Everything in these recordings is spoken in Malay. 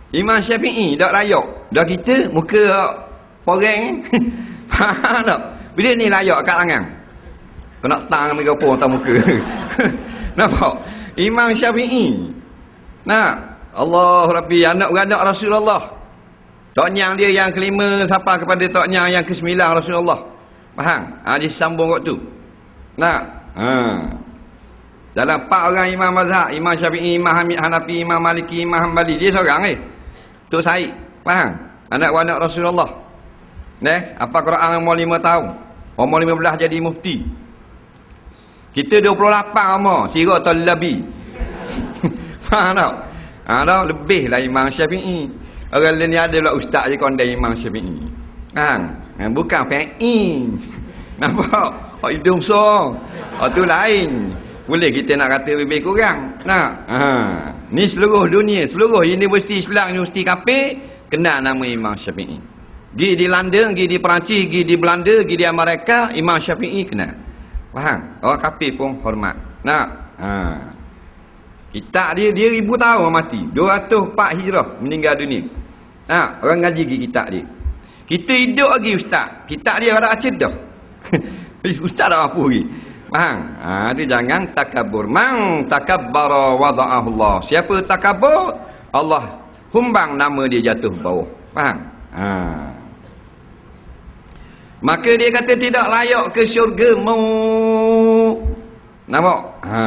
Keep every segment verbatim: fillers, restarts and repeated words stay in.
Imam Syafi'i dak layak. Dak kita muka poreng. Faham tak? Bila ni layak kat tangan. Kena tang mereka pun atas muka. Nampak? Imam Syafi'i. Nah, Allah Rabbi anak beranak Rasulullah. Tok nyang dia yang kelima sampai kepada tok nyang yang kesembilan Rasulullah. Faham? Ha, dia sambung waktu. Nah, ha. Dalam empat orang imam mazhab, Imam Syafi'i, Imam Hanafi, Imam Maliki, Imam Hanbali, dia seorang eh. Tok Said. Faham? Anak beranak Rasulullah. Neh, apa Quran umur lima tahun. Umur lima belas jadi mufti. Kita dua puluh lapan umur, sirah talabi. Faham tak? Ha, dah lebih lah Imam Syafi'i. Orang lain ni ada pula ustaz je kondai Imam Syafi'i. Faham? Ha, bukan fa'i. Nampak? Oh, hidung so. Oh, tu lain. Boleh kita nak kata lebih kurang. Nah, ha. Ni seluruh dunia, seluruh universiti Islam, universiti kafir kenal nama Imam Syafi'i. Gi di London, gi di Perancis, gi di Belanda, gi di Amerika, Imam Syafi'i kenal. Faham? Orang kafir pun hormat. Nah, ha. Kitab dia dia ribu tahun mati. dua ratus empat hijrah meninggal dunia. Nah, orang ngaji gi kitab dia. Kita hidup lagi ustaz. Kitab dia ada acid dah. Ustaz dah apa lagi? Faham? Ha, dia jangan takabur. Man takabbara wada'ahu Allah. Siapa takabur, Allah humbang nama dia jatuh bawah. Faham? Ha. Maka dia kata tidak layak ke syurga mu. Nampak? Ha.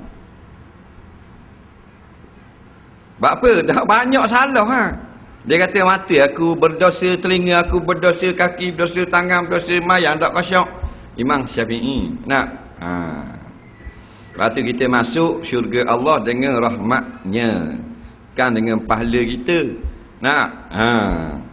Sebab apa? Dah banyak salah ha. Dia kata mata aku berdosa, telinga aku berdosa, kaki berdosa, tangan berdosa, mayang tak kosong. Imam Syafi'i. Nak? Ha. Lepas tu kita masuk syurga Allah dengan rahmatnya. Kan dengan pahala kita. Nak? Ha.